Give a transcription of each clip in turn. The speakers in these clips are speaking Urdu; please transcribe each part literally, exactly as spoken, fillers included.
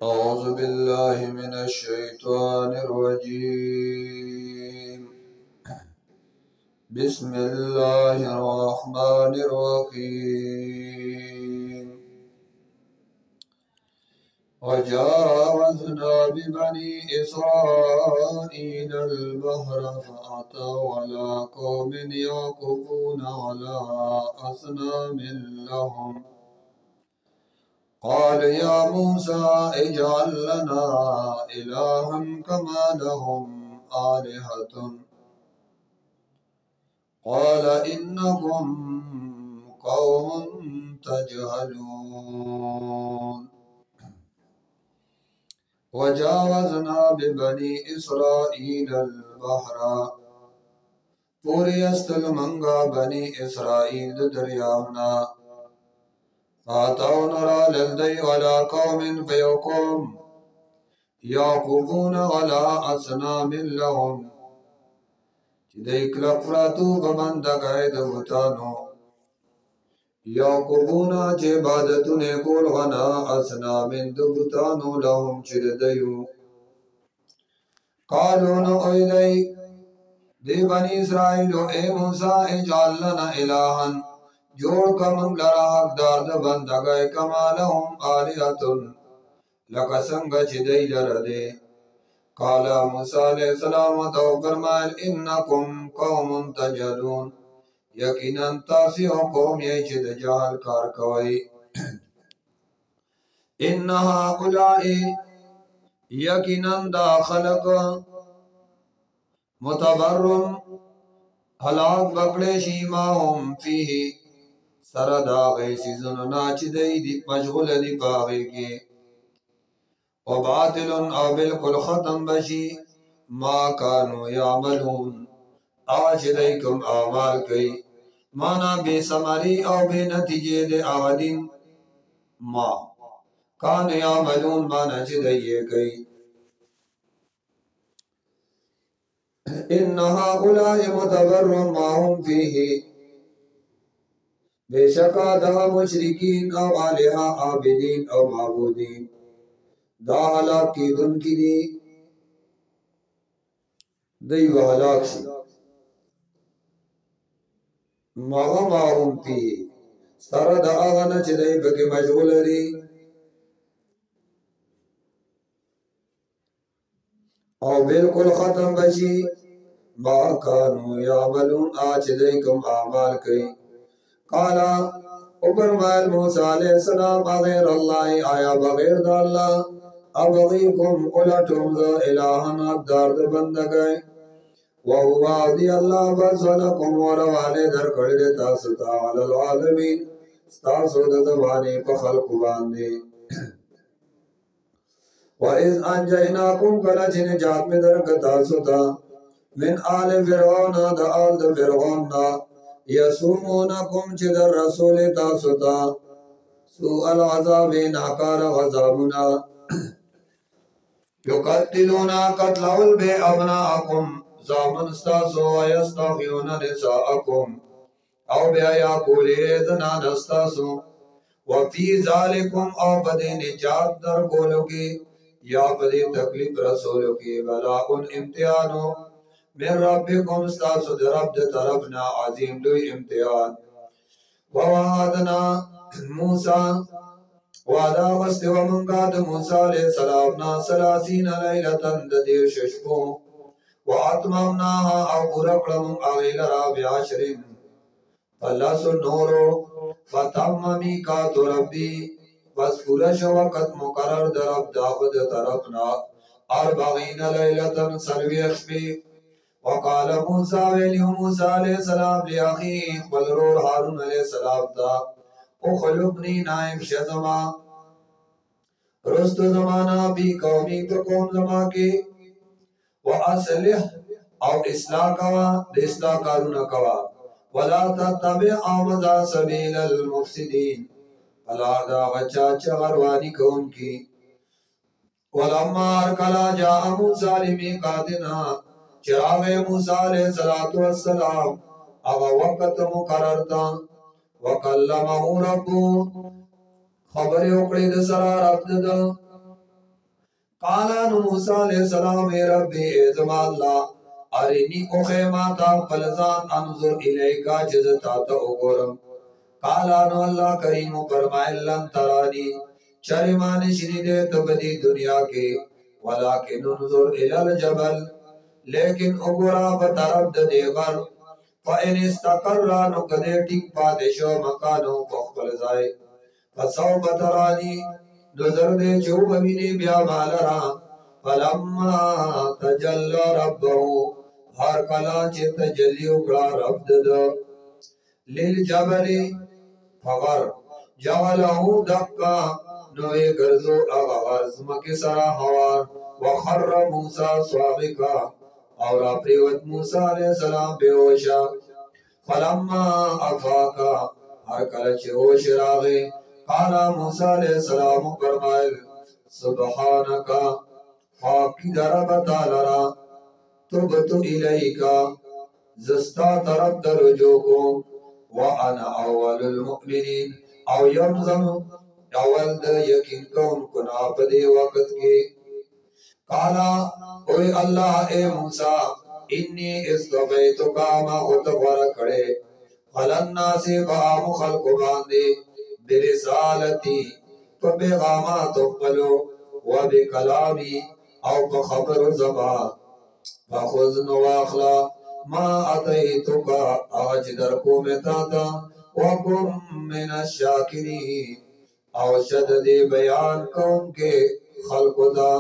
أعوذ بالله من الشيطان الرجيم. بسم الله الرحمن الرحيم. وجاوزنا ببني إسرائيل البحر فأتوا على قوم يعكفون على أصنام لهم قال يا موسى اجعل لنا إلها كما لهم آلهة قال إنكم قوم تجهلون. وجاوزنا ببني إسرائيل البحر پوری استل منگا بنی اسرائیل دریاونا فاتون را للدی على قوم فيقوم يعقوبون على أصنام لهم چده کلفراتو ببندگای دوتانو يعقوبون چه عبادتو نیکول غنا أصنام دوتانو لهم چده دیو قالون اویدی دی بنی اسرائیل اے موسیٰ اجعل لنا الہن جوڑ کمنگ لرا حقدار دا بندگای کما لهم آلیتن لکا سنگا چی دی لردے قالا موسیٰ علیہ السلام تو فرمائل انکم قوم تجلون یقینا تاسی و قوم یہ چی دا جہل کار کوئی انہا اولائی یقینا دا خلق متبرم حلاق بکڑے شیماهم فیہ سرد آغی سیزن ناچ دی دی مشغول دی پاغی کی و باطل او بالکل ختم بشی ما کانو یعملون آج دی کم آمال کئی مانا بے سمری او بے نتیجے دے آدین ما کانو یعملون مانا چی دی یہ کئی انہا اولائی متبرم ما هم فیہ بے شکا دا مشرکین او آلہا عابدین او معبودین دا حلاق کی دن کی دی دی و حلاق شی مغا ما هم فیہ سرد آغنا چی دی بکی مشغول دی او بالکل ختم بشی ما کانو یعملون آج دیکم آمال کئی قالا اکرمائل موسیٰ علیہ السلام اغیر اللہ آیا بغیر دا اللہ ابغیکم قلتم ذا الہن اقدار دا بندگئی وہو دی اللہ فضلکم وروانے در کردے تاستا علی العالمین ستاسو دا زمانے پا خلق باندے وَإِذْ أَنْجَيْنَاكُمْ کَلَچِ نجات میں درکتا ستا من آل فرعون دا آل دا فرعون یسومونکم چی در رسول تاستا سوء العذاب ناکار غذابنا یقتلونا قتلول بے ابناءکم زامن استاسو ویستغیون نساءکم او بے آیا کولی زنان استاسو وفی ذالکم او بدے نجات در کولو کی یا بدے تکلیف رسولو کی بلاء امتحانو من ربکم استاسو در رب در طرفنا عظیم لوی امتحان ووعدنا موسیٰ وعدا غست ومنگاد موسیٰ علیہ السلامنا سلاسین لیلتن دیر ششکو واتمامناها او پورکڑم آغیل را بیاشرین فلس النورو فتم میقات ربی بس پورش وقت مقرر در رب داخد طرفنا اربعین لیلتن سلویخ بی وقال موسیٰ ویلیو موسیٰ علیہ السلام لیاخی بلرور حارون علیہ السلام تا اخلقنی نائب شزما رست زمانہ بی قومی تو قوم زما کی وَأَصْلِحْ او اصلاح کوا اصلاح کارون کوا وَلَا تَتَّبِعْ آمَزَا سَبِيلَ الْمُفْسِدِينَ فَلَا دا غچا چغروانی کون کی وَلَمَّا ارکلا جاء موسیٰ لِمِيقَاتِنَا چراغ موسیٰ علیہ السلام اغا وقت مقرر تا وَكَلَّمَهُ رَبُّ خبر اکڑی دا سرا رب دا قالا نو موسیٰ علیہ السلام اے ربی اے زمان اللہ ارینی اخیماتا فلزان انظر الیکا جزتا تا اگورم قالا نو اللہ کریم فرمائے لن ترانی چرمانی شنیدے تبدی دنیا کے ولیکن انظر الالجبل لیکن اگورا بطرف دے غر فَإِنِ اسْتَقَرَّ نُقَدِرْ ٹک پاتشو مکانو فخبل زائے فَسَوْبَ تَرَانِي نظر دے جو ببینی بیا مالرا فَلَمَّا تَجَلَّ رَبَّهُ ہر کلا چی تجلی اکڑا رب دد لِلْجَبَلِ فغر جَوَلَهُ دَقَّا نوے گرزو اغغرز مکسرا ہوار وَخَرَّ مُوسَى صَاغِقًا اور اپریوت موسیٰ علیہ السلام بے ہوشا فلما افاقا ہر کلچ ہوش راغے قالا موسیٰ علیہ السلام فرمائل سبحانکا فاقی دربتا لرا تبتو الیکا زستا طرف درجو کو وانا اول المؤمنین او یمزم اول در یقین کون کنا پدے وقت کے قالا اوے اللہ اے موسیٰ انی استفیتو کاما خطبور کڑے غلنا سے بام خلق باندے برسالتی تو پیغامات اقبلو و بکلامی او بخبر زبان فخوز نواخلا ما اتیتو کا آج در کو متاتا وکم من الشاکرین او شدد بیان کون کے خلق دا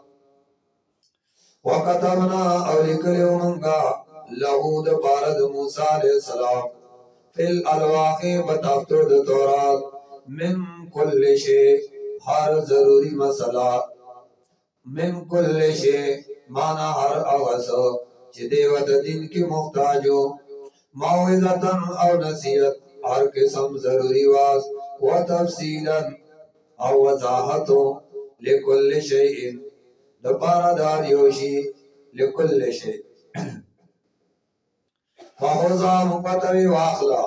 وَقَتَبْنَا أَوْلِكَلِوْ مَنْگَا لَهُ دَ پارد موسیٰ علیہ السلام فِي الْأَلْوَاقِ بَتَابْتُرد تورات من کل شے ہر ضروری مسئلہ من کل شے مانا ہر اغس چی دیوت دن کی محتاجو موعظتاً او نصیحت ہر قسم ضروری واس و تفصیلاً او وضاحتو لکل شیئن دپارا دار یوشی لکل شے فہوزا مقتوی واخلا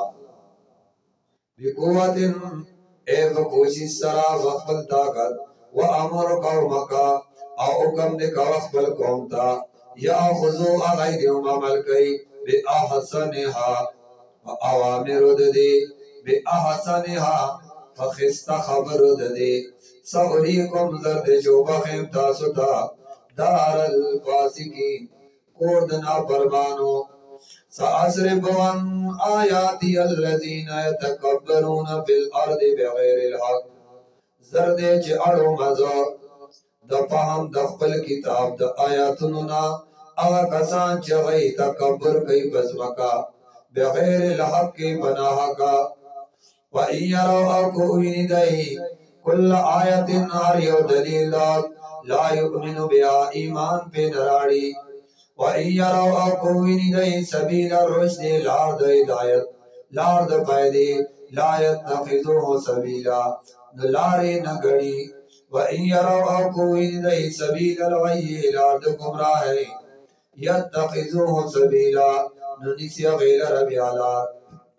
بقوت اے فکوشی سرا وقبل طاقت و امر قومکا او اکم دکا وقبل قومتا یا خضو اغیدیوم عمل کئی بی احسنها فاوامر ددی بی احسنها فخست خبر ددی سغلیکم زرد جو بخیم تاسوتا دار الفاسقین کوردنا فرمانو سأصرف عن آیاتی الذین یتکبرون فی الارض بغیر الحق زرد چه اڑو مزا دا فهم دا خپل کتاب دا آیاتنونا اغا کسان چه غی تکبر کئی بزمکا بغیر الحق کی پناہ کا وَإِن يَرَوْا أَكُوِّنِ دَهِ کل آیت ناریو دلیل لا یؤمن بیا ایمان پہ نراڑی وَإِن يَرَوْا أَكُوِّنِ دَهِ سَبِيلَ الرُّشْدِ لارد ہدایت لارد پیدی لا يَتَّخِذُوهُ سَبِيلًا نلارے نگڑی وَإِن يَرَوْا أَكُوِّنِ دَهِ سَبِيلَ الْغَيِّ لارد گمراہ ہے يَتَّخِذُوهُ سَبِيلًا ننسی غیل ربی آلات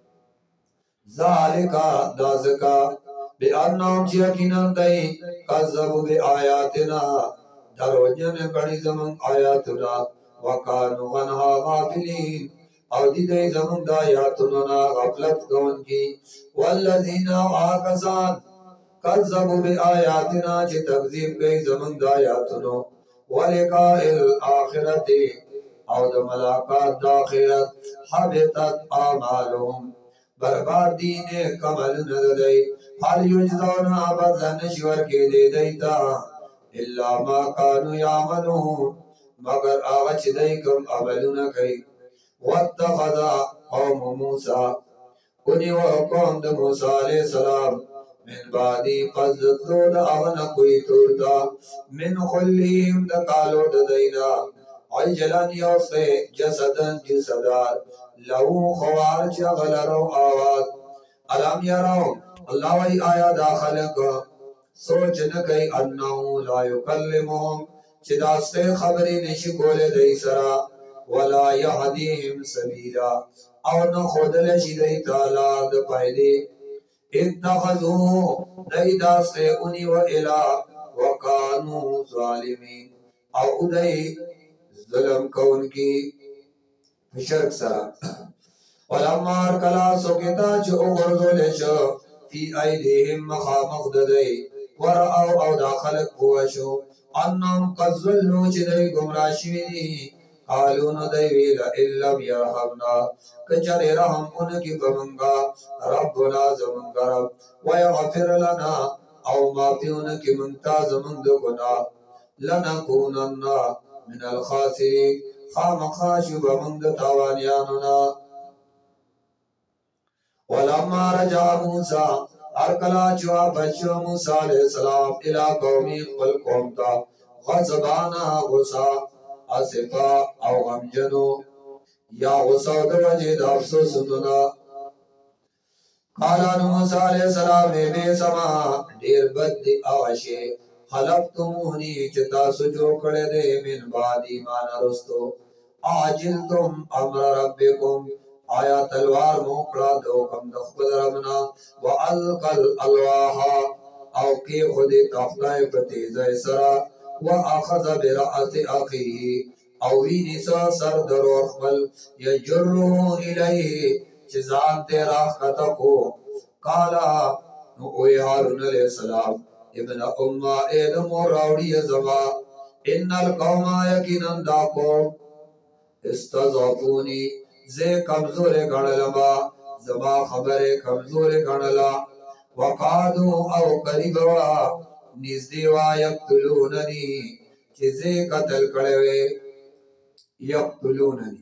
ذالکا دازکا بے انہم چیکنن دائی قذبو بے آیاتنا دروجن کڑی زمن آیاتنا وکانو غنہا غافلین او دی دائی زمن دا آیاتنا غفلت کون کی والذین آکسان قذبو بے آیاتنا چی تقذیب گئی زمن دا آیاتنا ولقاء الآخرت او دا ملاقات دا آخرت حبتت آمالهم برباد دین کمل نددائی حال یجزونا بدلن شور کے دے دیتا اللہ ما کانو یعملون مگر آغچ دیکم عملون کئی واتخذا قوم موسیٰ انہی و قوم دا موسیٰ علیہ السلام من بعدی قصدت لو دا اغن کوئی تورتا من خلیم دا کالو دا دینا عجلن یوسے جسدن جسدار لہو خوار چغل رو آواز علم یراؤ اللہ وی آیا داخل کا سوچ نکئی انہو لا یکلمہم چی داستے خبری نشکول دی سرا ولا یحدیہم سبیلا او نخودل شدی تالا دپائدی اتخذو دی داستے انہی و الہ وکانو ظالمین او ادئی ظلم کون کی شرک سرا ولما ارکلا سکتا چه اغرزولش فی ایدیهم مخامخ ددئی ورعو او داخلق پوشو انم قد ظلو چه دی گمراشوی قالون دیوی لئلم یرحمنا کچر رحم انکی فمنگا ربنا زمنگا رب ویغفر لنا او مافی انکی منتا زمند گنا لنکونن من الخاسرین خام خاشب مند تاوانیاننا ولما رجع موسیٰ ارکلا چوا بچو موسیٰ علیہ السلام الى قومی قل قومتا غزبانا غصا اسفا او غمجنو یا غصا دو وجد افسوس سننا قالان موسیٰ علیہ السلام بے سما دیر بد آشے خلقتمونی چتا سجو کڑے دے من بعد ایمان رستو آجلتم امر ربکم آیا تلوار موکڑا دو کم دخبت ربنا وعلقل الواحا او کی خود تختائے پتیز سرا واخذ برأس اخیه او وینسا سر در اخبل یجرو الیه چیزان تیرا خطکو قالا اوی حارون علیہ السلام ابن امہ ایدم و راوڑی زما ان القوم یقیناً دا قوم استضافونی زے کمزور گھنلما زما خبر کمزور گھنلا وقادو او قریبوا نزدیوا یقتلوننی چیزے قتل کڑوے یقتلوننی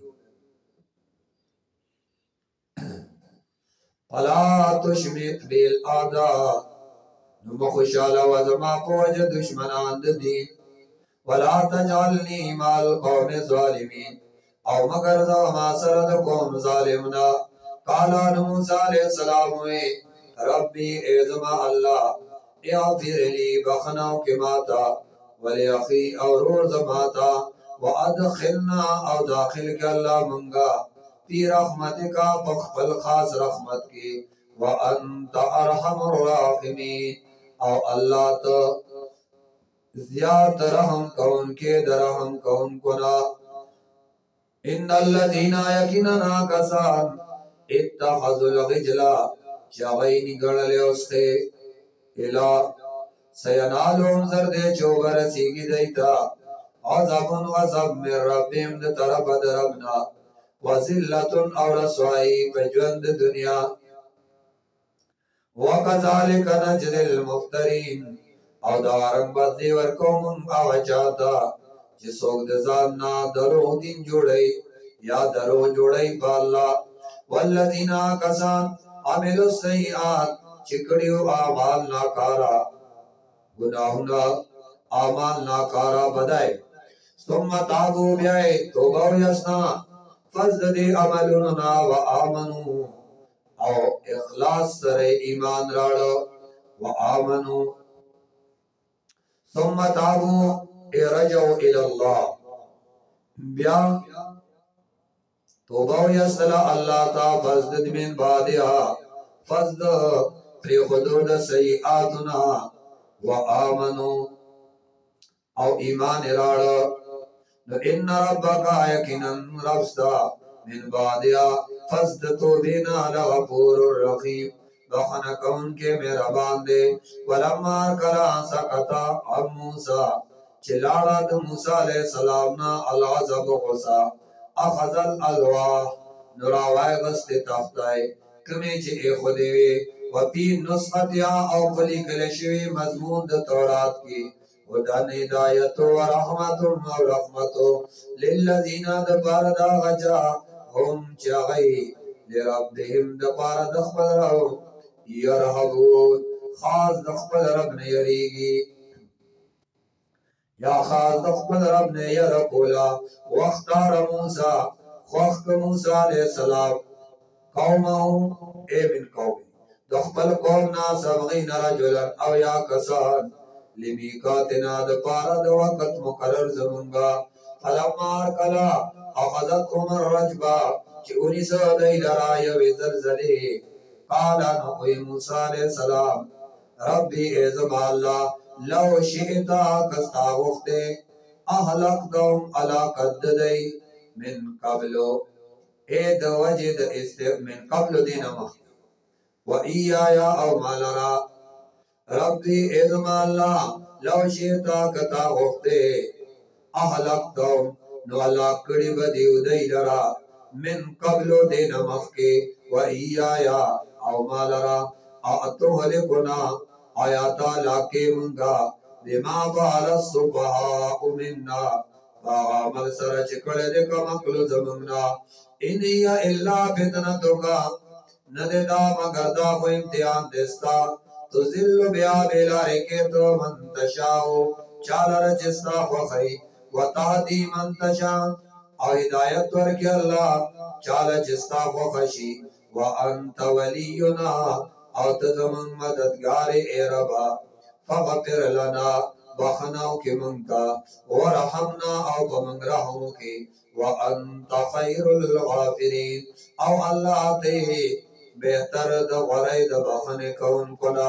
فلا تشمت بالآداء نمخشالا وزما پوج دشمنان دین ولا تجعلنی مال قوم الظالمین او مگر دا ما سرد قوم ظالمنا قالا موسیٰ علیہ السلام ہوئے ربی ایزما اللہ اغفر لی بخناو کے ماتا ولی اخی او روز ماتا وادخلنا او داخل کے اللہ منگا پی رحمت کا پخفل خاص رحمت کی وانت ارحم الراحمین او اللہ تا زیاد رحم کون کے درحم کون کنا ان الذين يكننا كسان اتخذوا العجلا چاغین گڑلے اسخے الہ سینالون زرد چوگر سیگی دیتا عذاب غضب من ربهم طرف دربنا وذلت اور رسوائی پجوند دنیا وكذلك نجزي المفترين او دارنگ بدی ورکوم او چاہتا جسوک دزاننا درو دین جوڑی یا درو جوڑی پا اللہ والذین آکسان عملو السیئات چکڑیو آمال ناکارا گناہنا آمال ناکارا بدائے ثم تابو بیائے توبہ یسنا فزد عملنا و آمنو او اخلاص سر ایمان راڑا و آمنو ثم تابو رجعوا الى اللہ بیا توبہ یسلا اللہ تا فزد من بعدها فزد پری خدود سیئاتنا و آمنو او ایمان راڑا ان ربکا یکنن رفستا من بعدها فزد توبینا لغفور الرحیم بخن کون کے میرا باندے ولما کرا سکتا اب موسیٰ چلاڑا دا موسیٰ علیہ السلام نا العذاب غصا اخذل الواح نراوائی غست تختائی کمی چی اے خودیوی و پی نسخت یا او پلی کلشوی مضمون دا تورات کی و دن ہدایتو و رحمتو و رحمتو للذین دا پاردا غجا ہم چاگئی لربهم دا پارد اخبر رہو یرحبون خاص دخبر رب نیریگی یا خاص دخبر رب نیرکولا واختار موسیٰ خوخت موسیٰ علیہ السلام قومہم اے من قومی دخبر قومنا سبغین رجلا او یا کسان لمیقاتنا دا پارد وقت مقرر زمانگا فلما ارکلا اخذت عمر رجبا چی انیسا دی لرائی وزلزلی قالا نقوی موسیٰ علیہ السلام ربی ایزم اللہ لو شئتا کستا وخته اهلکتهم علا قددی من قبلو اے د وجد است من قبل دین مخ و ایایا او مالرا ربی ازما اللہ لو شئتا کتا وخته اهلکتهم نو اللہ کڑی بدیو دی لرا من قبلو دین مخ کے و ایایا او مالرا اتو حلقنا آیاتا لاکے منگا بما فعل الصبحاء منا فعمل سر چکڑ دکا مقل زمنا انہی الا فتنتو کا نددا مگر دا کو امتحان دستا تو ذل بیا بیلارے کے تو من تشاؤ چالر جستا خوخی و تحدی من تشاؤ او ہدایت ورکی اللہ چالر جستا خوخشی و انت ولینا او تزمن مددگار اے ربا فغفر لنا بخناو کی منتا ورحمنا او بمنگ رحمو کی وانت خیر الغافرین او اللہ تے بہتر دا غرید بخن کون کنا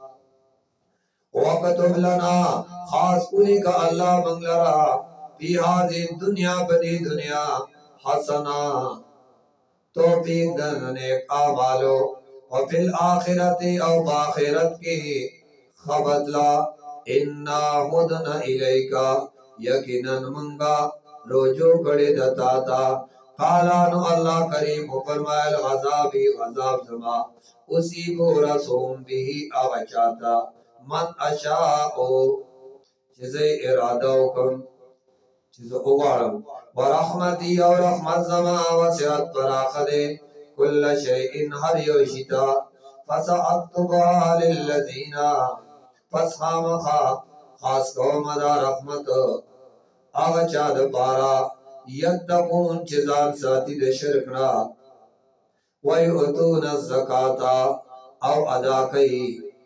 وقتب لنا خاص کلی کا اللہ منگلرا فی حاضی دنیا بدی دنیا حسنا توفیق دن نیک آمالو وفي الآخرة أو بآخرت کی خبدلا انا هدنا إليك یقینا منگا رجوع کڑی دتا تا قالانو اللہ کریم فرمائے الغذابی غذاب زما اسی کو رسوم بھی آغچاتا من اشاؤ چیزے ارادو کم چیزے اغارم ورحمتی اور رحمت زما وسعت پراخدے کل شیئن ہر یوشتا فسأکتبها للذین پس خامخا خاص قوم دا رحمت آغا چاد پارا یتقون چیزان ساتی دے شرکنا ویعتون الزکاة او ادا کئی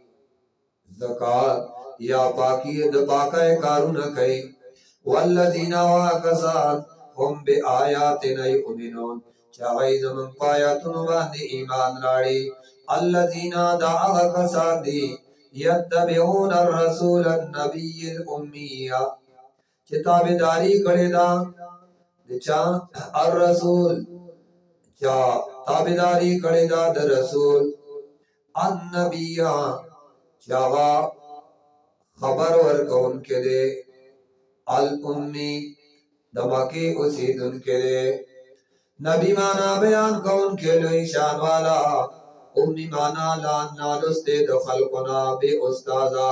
زکاة یا پاکی دا پاکای کارون کئی والذین واکسان هم بے آیاتنا یؤمنون چاگئی زمن پایاتن باندی ایمان راڑی الذین دا اغا کسان دی یتبعون الرسول النبی الامیہ چتابداری کڑی دا چا الرسول چا تابداری کڑی دا دا رسول النبیہ چاگا خبر ورکون کے دے الامی دمکی اسی دن کے دے نبی مانا بیان کون کے لئی شان والا امی مانا لان نالستے دخل کنا بے استازہ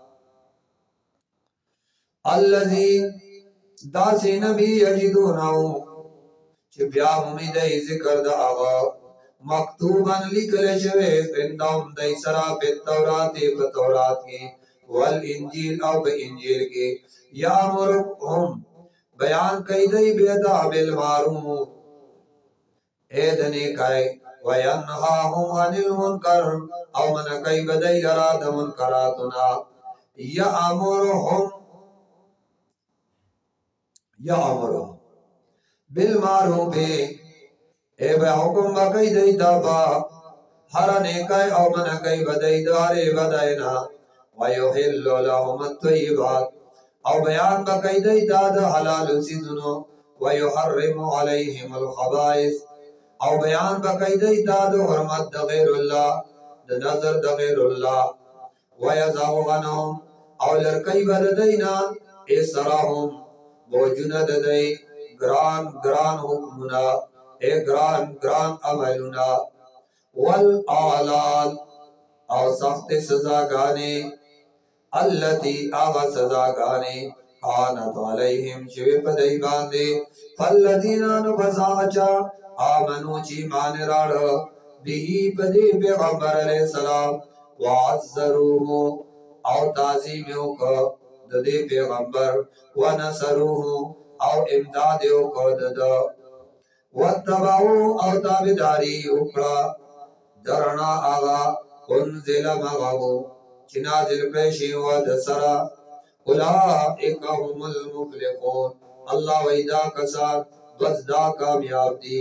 اللذی دا سے نبی یجدوناو چھ بیا امیدہی ذکر دا آغا مکتوباً لکل شوے اندام دی سرا پی تورات پی تورات کی والانجیل او پی انجیل کی یا مرکم بیان کئی دی بیدا بالمعروف ایدنی کئی وینہاہم عن المنکر او من کئی بدئی لرا دا منکراتنا یا امرهم یا امرهم بالمعروف اے بے حکم بکئی دی دابا ہر نیکای او من کئی بدئی دارے بدئینا ویحل لهم الطیبات او بیان بکئی دی داد حلال سیزنو ویحرم علیہم الخبائث او بیان بکئی دی داد حرمت دا غیر اللہ دا نظر دا غیر اللہ ویزاغنهم او لرکئی بددینا اسراهم بوجند دی گران گران حکمنا اے گران گران عملنا والآلال او سخت سزاگانے اللتی آغا سزاگانے آنت علیہم شوی پدائی باندے فالذینان فزاچا آمنو چی مان راڑ بھی پدی پیغمبر علیہ السلام وعزروہ او تعظیمیوں کا ددی پیغمبر ونصروہ او امدادیو کا ددا واتبعو او تابداری اکڑا درنا آغا انزل مغاو چنازل پیشی و دسرا اولائک هم المفلحون اللہ ویدہ کسان بزدہ کامیاب دی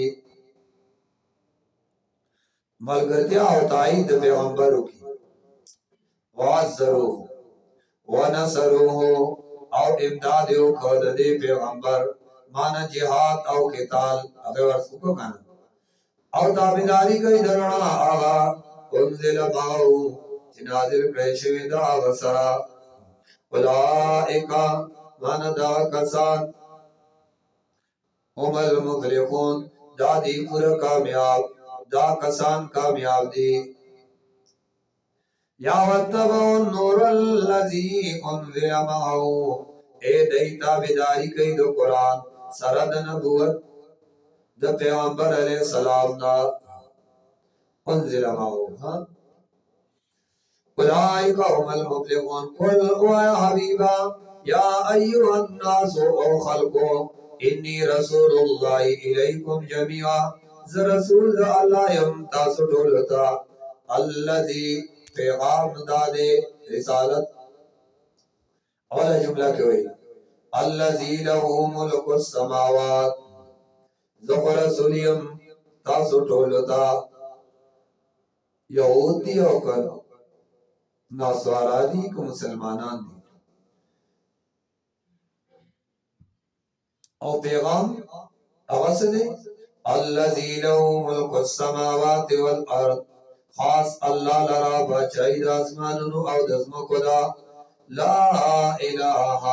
ملگرتیا و تائید پیغمبرو کی وعزرو ونصروه او امداد یو کو د دې پیغمبر معنی جهاد او قتال هغه ورسکو کنه او تابعداري کوي درنا آغا انزل باو چې نازل کړی شوی دا غسرا اولئک معنی دا کسان هم المفلحون دا دی پورا کامیاب دا کسان کامیاب دی یا واتبعوا النور الذی انزل معه اے دیتا بیداری کئی دو قرآن سرد نبوت دا پیغمبر علیہ السلام دا انزل معه اولئک هم المفلحون قل او یا حبیبا یا ایها الناس او خلقو انی رسول اللہ الیکم جميعا ز رسول اللہ یم تاسو ټولتا الذی پیغام دادے رسالت اولا جملہ کیوئی الذی له ملک السماوات زخر رسولیم تاسو ټولتا یهود دی او کن ناسوارا دی کو مسلمانان دی او پیغام اغسر دی الذی له ملک السماوات والارض خاص اللہ لرا بچائی دا اسمانونو او دزمکو دا لا الہ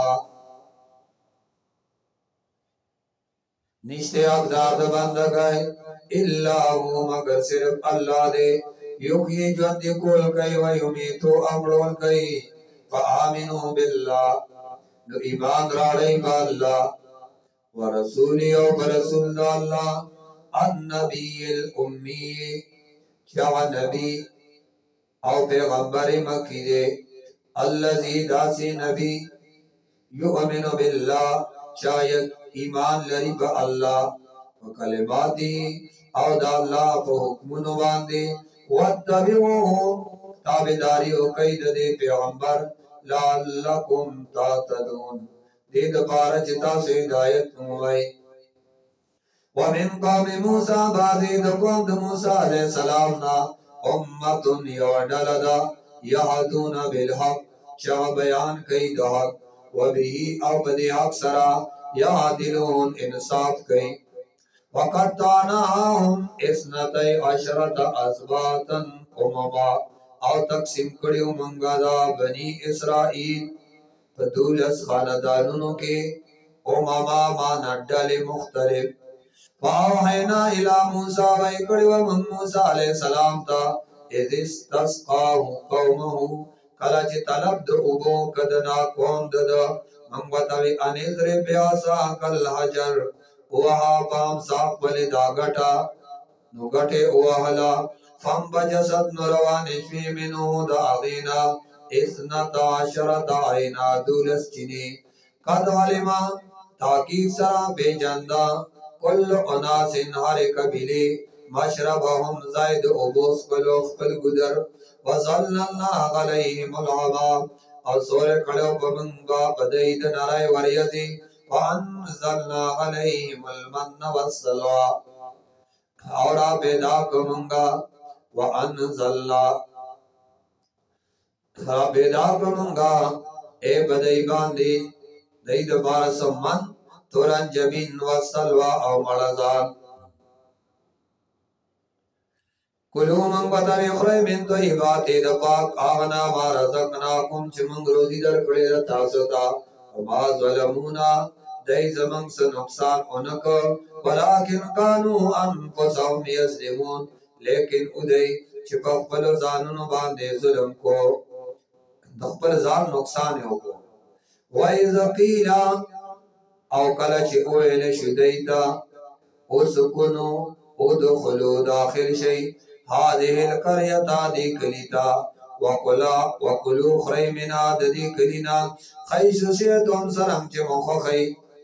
نشتے اقدار دا بندگائی اللہ ہو مگر صرف اللہ دے یوکی جوندی کول کئی و یمیتو امرول کئی فآمنو باللہ نو ایمان راڑی با اللہ ورسولی او برسول اللہ النبی الامی کیا نبی او پیغمبر مکی دے اللذی داسی نبی یؤمن باللہ شاید ایمان لری با اللہ و کلماتی او دا اللہ پا حکمونو باندے واتبعوه تابداری و قید دے پیغمبر لعلکم تاتدون دے دپارا چتا سے ہدایت نموائی ومن قوم موسیٰ بازی دقوم د موسیٰ علیہ السلام نا امتن یوڈلدا یعدون بالحق شاہ بیان کئی دا حق وبہی او بدی حق سرا یعدلون انصاف کئی وقتعناہم اسنتی عشرت ازباتا امما او تقسیم کڑیو منگا دا بنی اسرائیل فدولس خاندانونو کے امما ما نڈل مختلف فاوحینا الى موسیٰ ویکڑی ومن موسیٰ علیہ السلام تا اذ استسقاہ قومہو کلچ طلب دا ابو کدنا قوم ددا منگوتوی انیزر پیاسا کل حجر وہا پام صاف بلی دا گٹا نو گٹے اوہلا فم بجسد نروانشوی منو دا اغینا اثنتا عشرت عینا دولس چنی قد علما تاکیب سرا بے جندہ کل اناس ہر قبیلی مشربهم زائد عبوس کلو خپل گدر وظللنا علیہم العذاب اور سور کڑو پمنگا پدید نرائی وریزی وانزلنا علیہم المن والسلوى اورا پیدا کمنگا وانزلنا پیدا کمنگا اے بدئی باندی دید بارس من تورن جبین و سلوہ او مرزان کلو من بطر اخرائی من طیبات دپاک آغنا ما رزقناکم چی من روزی در کڑی تاستا وما ظلمونا دی زمان سے نقصان انکو ولیکن کانو انفسهم یظلمون لیکن ادھئی چی پخپل زانونو باندے ظلم کو دخپل زان نقصان ہوگو وَإِذَا قِيلَ او کلچ اویل شدیتا اسکنو ادخلو داخل شئی هذه القرية دی کلیتا وکلو خریمنا دی کلینا خیش شیطون سرم چی مخخی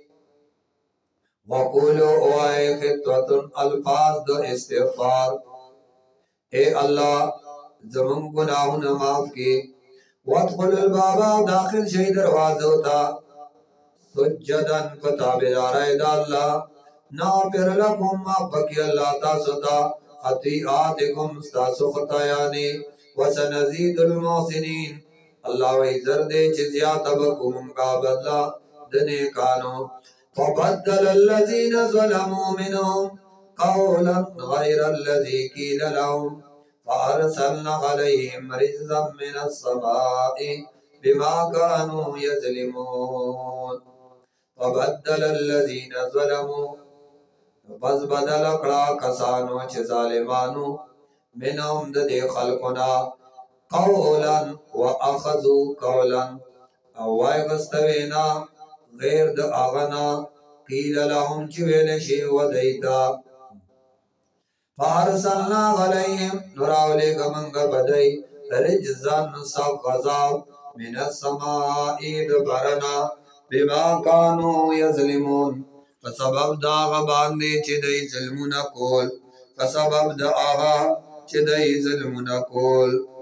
وکلو اوائے خطوتن الفاظ دو استغفار اے اللہ زمن گناہن معاف کی وادخل البابا داخل شئی دروازوتا سجدن فتابدار ایدہ اللہ ناپر لکم مابکی اللہ تاسوتا خطیعاتکم ستاسو خطایانی وسنزید المحسنین اللہ وی زردے چی زیادہ بکو منگا بدلا دنے کانو فبدل الذین ظلموا منهم قولا غیر الذی قیل لهم فارسلنا علیہم رجزا من السماء بما كانوا يظلمون فبدل الذین ظلموا پس بدل اکڑا کسانو چه ظالمانو منهم دے خلقنا قولا و اخذو قولا او وائغستوینا غیر د اغنا قیل لهم چویل شی و دیتا فارسلنا علیہم نراولی گمنگ بدئی رجزن سب غذاب من السمائی دبرنا بما کانو یظلمون فسبب دا غبان دی چی دی ظلمون کول فسبب دا آغا چی دی ظلمون کول